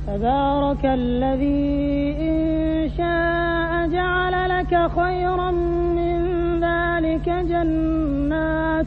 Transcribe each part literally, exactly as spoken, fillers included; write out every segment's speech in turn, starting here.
تبارك الذي إن شاء جعل لك خيرا من ذلك جنات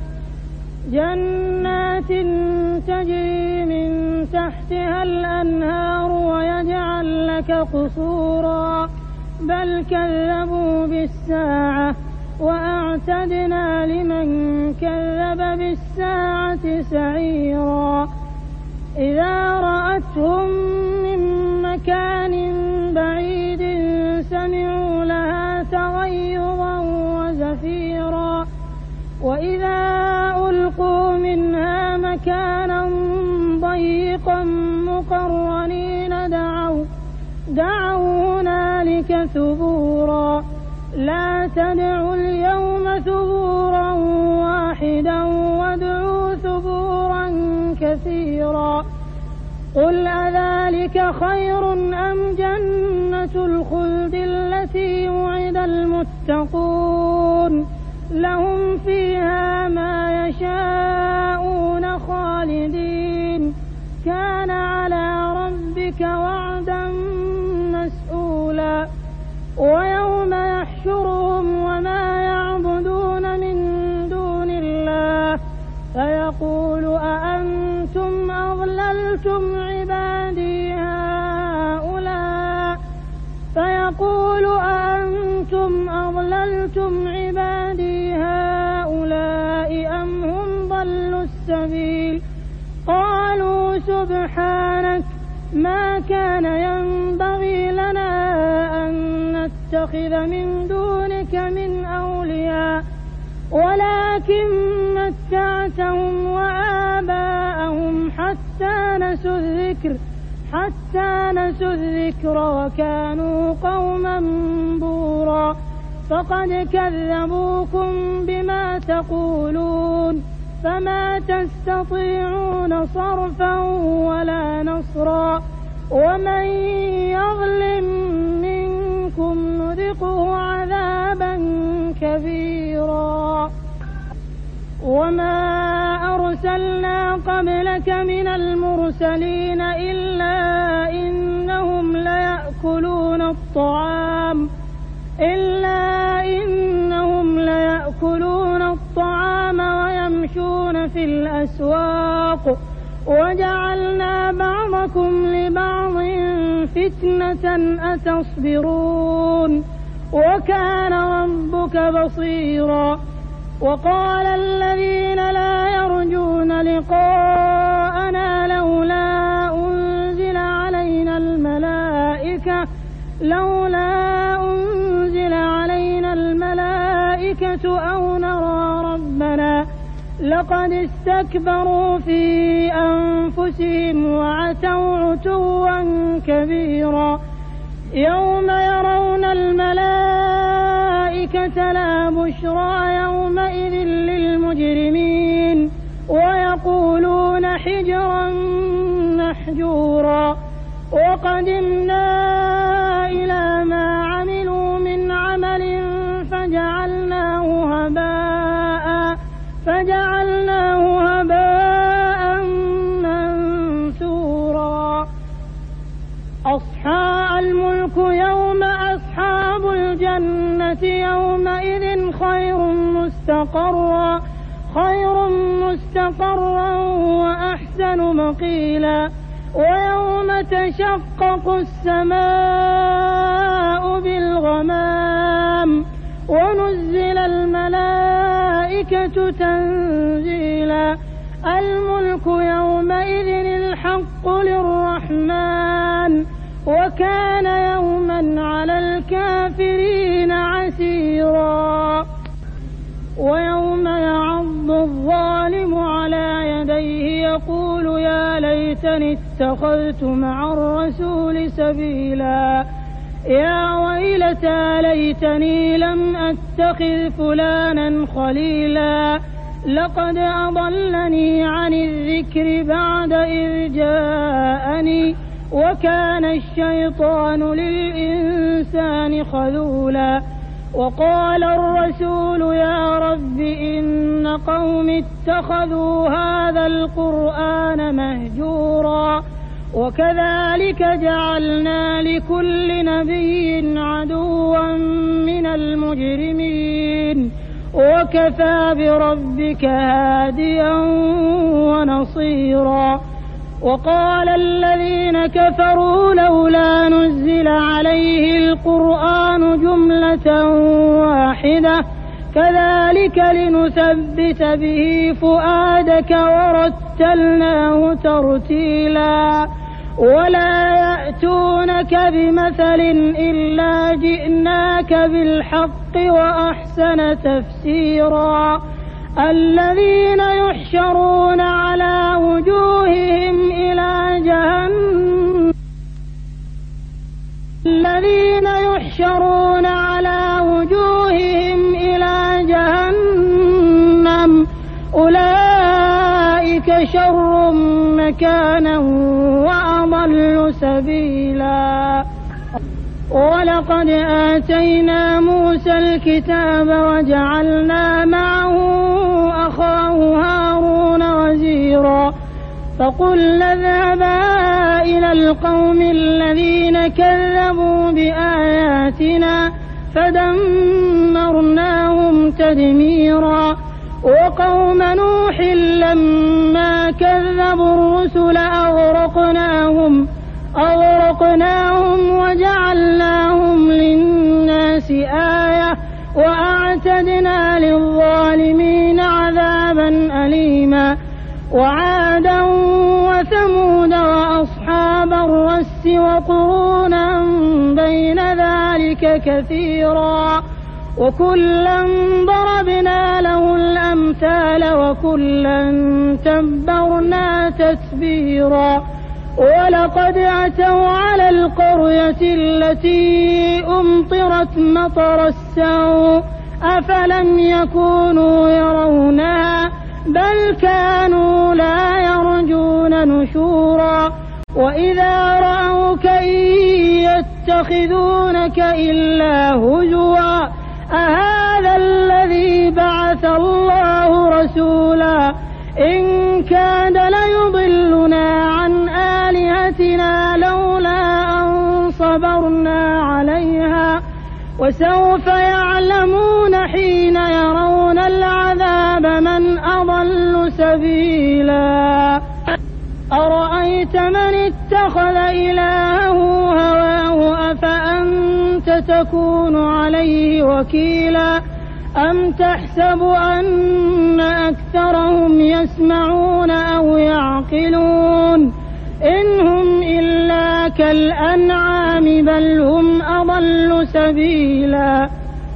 جنات تجري من تحتها الأنهار ويجعل لك قصورا بل كذبوا بالساعة وأعتدنا لمن كذب بالساعة سعيرا إذا رأتهم من مكان بعيد سمعوا لها تغيظا وزفيرا وإذا ألقوا منها مكانا ضيقا مقرنين دعوا دعوا هنالك ثبورا لا تدعوا اليوم ثبورا واحدا وادعوا ثبورا كثيرا قل أذلك خير أم جنة الخلد التي وعد المتقون لهم فيها ما يشاءون خالدين كان على ربك وعدا مسئولا ويوم يحشرهم وما يعبدون من دون الله فيقول أأنتم أضللتم عبادي هؤلاء فيقول أأنتم أضللتم عبادي هؤلاء أم هم ضلوا السبيل قالوا سبحانك ما كان ينبغي لنا أن نتخذ من دونك من أولياء ولكن متعتهم وآباءهم حتى نسوا الذكر حتى نسوا الذكر وكانوا قوما بورا فقد كذبوكم بما تقولون فما تستطيعون صرفا ولا نصرا ومن يظلم منكم نذقه عذابا كبيرا وما أرسلنا قبلك من المرسلين إلا إنهم ليأكلون الطعام إلا إنهم ليأكلون الطعام ويمشون في الأسواق وجعلنا بعضكم لبعض فتنة أتصبرون وكان ربك بصيرا وقال الذين لا يرجون لقاءنا لولا أنزل علينا الملائكة لولا أنزل علينا الملائكة أو نرى ربنا لقد استكبروا في أنفسهم وعتوا عتوا كبيرا يوم يرون الملائكة لا بشرى يومئذ للمجرمين ويقولون حجرا محجورا وقدمنا إلى ما عملوا من عمل فجعلناه هباء فجعلناه هباء منثورا أصحاب الملك يوم أصحاب الجنة يومئذ خير مستقرا خير مستقرا وأحسن مقيلا ويوم تشقق السماء بالغمام ونزل الملائكة تنزيلا الملك يومئذ الحق للرحمن وكان يوما على الكافرين عسيرا ويوم يعض الظالم على يديه يقول يا ليتني اتخذت مع الرسول سبيلا يا ويلتى ليتني لم أتخذ فلانا خليلا لقد أضلني عن الذكر بعد إذ جاءني وكان الشيطان للإنسان خذولا وقال الرسول يا رب إن قوم اتخذوا هذا القرآن مهجورا وكذلك جعلنا لكل نبي عدوا من المجرمين وكفى بربك هاديا ونصيرا. وقال الذين كفروا لولا نزل عليه القرآن جملة واحدة كذلك لنثبت به فؤادك ورتلناه ترتيلا. ولا يأتونك بمثل إلا جئناك بالحق وأحسن تفسيرا. الذين يحشرون على وجوههم إلى جهنم الذين يحشرون على وجوههم إلى جهنم أولئك شر مكانا وأضل سبيلا. ولقد آتينا موسى الكتاب وجعلنا معه أخاه هارون وزيرا فقلنا اذهبا إلى القوم الذين كذبوا بآياتنا فدمرناهم تدميرا. وقوم نوح لما كذبوا الرسل أغرقناهم أغرقناهم وجعلناهم للناس آية وأعتدنا للظالمين عذابا أليما. وعادا وثمود وأصحاب الرس وقرونا بين ذلك كثيرا وكلا ضربنا له الأمثال وكلا تبرنا تتبيرا. ولقد أتوا على القرية التي أمطرت مطر السوء أفلم يكونوا يرونها بل كانوا لا يرجون نشورا. وإذا رأوك إن يتخذونك إلا هزوا أهذا الذي بعث الله رسولا إن كاد ليضلنا عن آلهتنا لولا أن صبرنا عليها وسوف يعلمون حين يرون العذاب من أضل سبيلا. أرأيت من اتخذ إلهه هواه أفأنت تكون عليه وكيلا أم تحسب أن أكثرهم يسمعون أو يعقلون إن هم إلا كالأنعام بل هم أضل سبيلا.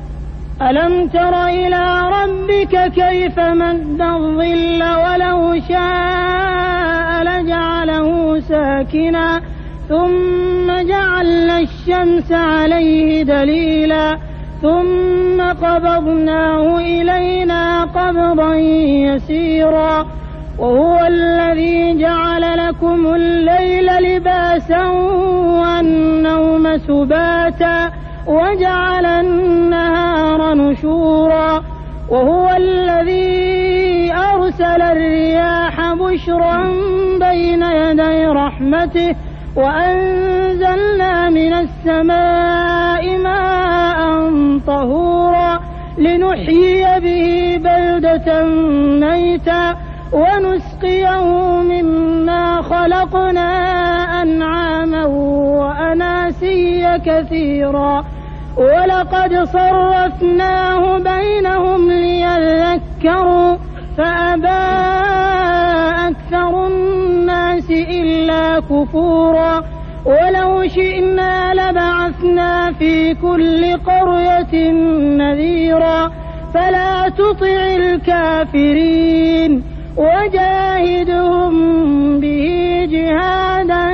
ألم تر إلى ربك كيف مد الظل ولو شاء لجعله ساكنا ثم جعلنا الشمس عليه دليلا ثم قبضناه إلينا قبضا يسيرا. وهو الذي جعل لكم الليل لباسا والنوم سباتا وجعل النهار نشورا. وهو الذي أرسل الرياح بشرا بين يدي رحمته وأنزلنا من السماء ماء طهورا لنحيي به بلدة ميتا ونسقيه مما خلقنا أنعاما وأناسيا كثيرا. ولقد صرفناه بينهم ليذكروا فأبى أكثر الناس إلا كفورا. ولو شئنا لبعثنا في كل قرية نذيرا فلا تطع الكافرين وجاهدهم به جهادا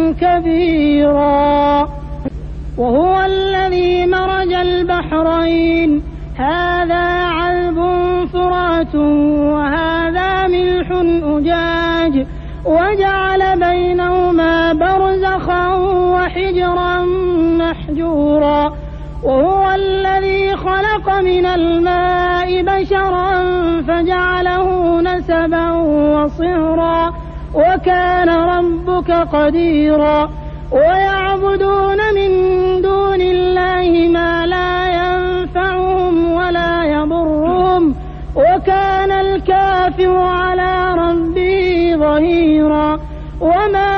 كبيرا. وهو الذي مرج البحرين هذا عذب فرات وهذا ملح أجاج وجعل بينهما برزخا وحجرا محجورا. وهو الذي خلق من الماء بشرا فجعله نسبا وصهرا وكان ربك قديرا ويعبدون من دون الله ما لا ينفعهم ولا يضرهم وكان الكافر على ربه ظهيرا وما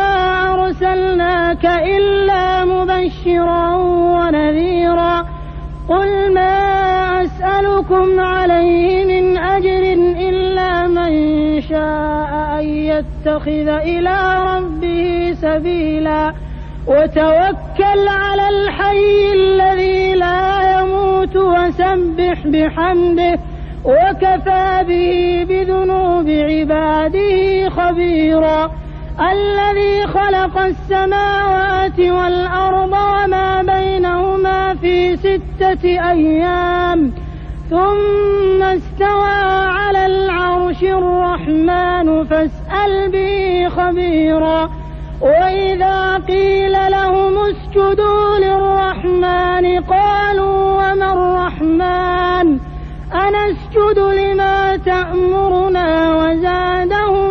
أرسلناك إلا مبشرا ونذيرا قل ما أسألكم عليه من أجر إلا من شاء أن يتخذ إلى ربه سبيلا وتوكل على الحي الذي لا يموت وسبح بحمده وكفى به بذنوب عباده خبيرا الذي خلق السماوات والأرض وما بينهما في ستة أيام ثم استوى على العرش الرحمن فاسأل به خبيرا وإذا قيل لهم اسجدوا للرحمن قالوا وما الرحمن أنسجد لما تأمرنا وزادهم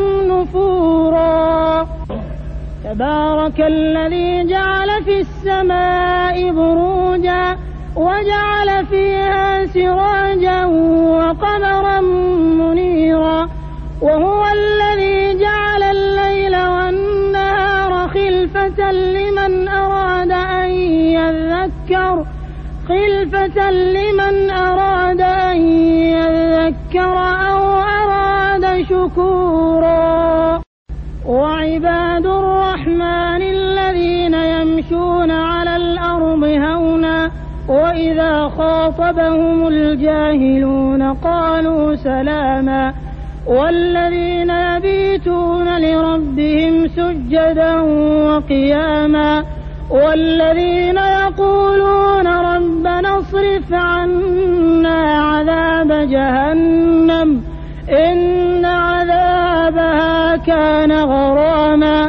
نفورا تبارك الذي جعل في السماء بروجا وجعل فيها سراجا وقمرا منيرا وهو الذي جعل الليل والنهار خلفة لمن أراد أن يذكر خلفة لمن أراد أن يذكر أو أراد شكورا وعباد الرحمن الذين يمشون على الأرض هونا وإذا خاطبهم الجاهلون قالوا سلاما والذين يبيتون لربهم سجدا وقياما والذين يقولون ربنا اصرف عنا عذاب جهنم إن عذابها كان غراما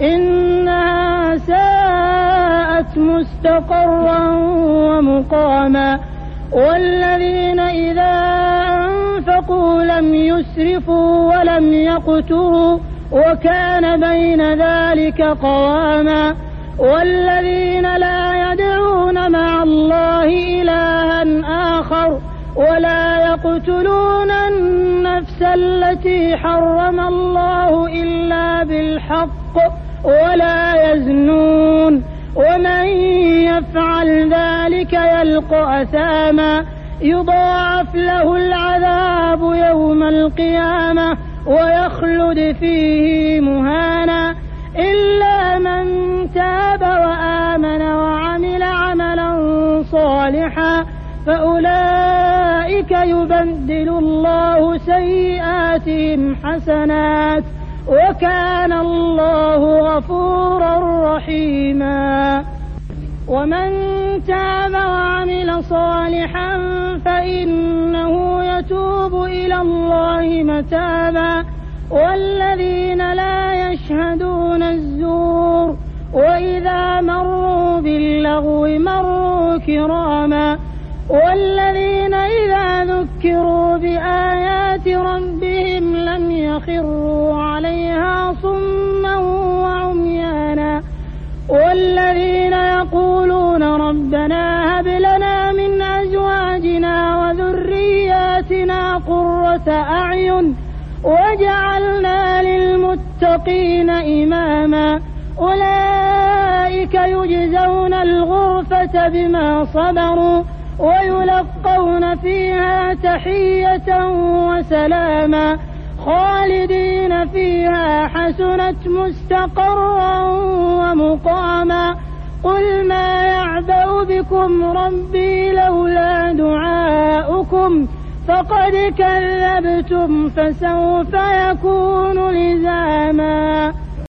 إنها ساءت مستقرا ومقاما والذين إذا أنفقوا لم يسرفوا ولم يقتروا وكان بين ذلك قواما والذين لا يدعون مع الله إلها آخر ولا يقتلون النفس التي حرم الله إلا بالحق ولا يزنون ومن يفعل ذلك يلقى أثاما يضاعف له العذاب يوم القيامة ويخلد فيه مهانا إلا من تاب وآمن وعمل عملا صالحا فأولئك يبدل الله سيئاتهم حسنات وكان الله غفورا رحيما ومن تاب وعمل صالحا فإنه يتوب إلى الله متابا والذين لا يشهدون الزور وإذا مروا باللغو مروا كراما والذين إذا ذكروا بآيات ربهم لم يخروا عليها صما وعميانا والذين يقولون ربنا هب لنا من أزواجنا وذرياتنا قرة أعين وجعلنا للمتقين إماما أولئك يجزون الغرفة بما صبروا ويلقون فيها تحية وسلاما خالدين فيها حسنت مستقرا ومقاما قل ما يعبأ بكم ربي لولا دعاؤكم فقد كذبتم فسوف يكون لزاما.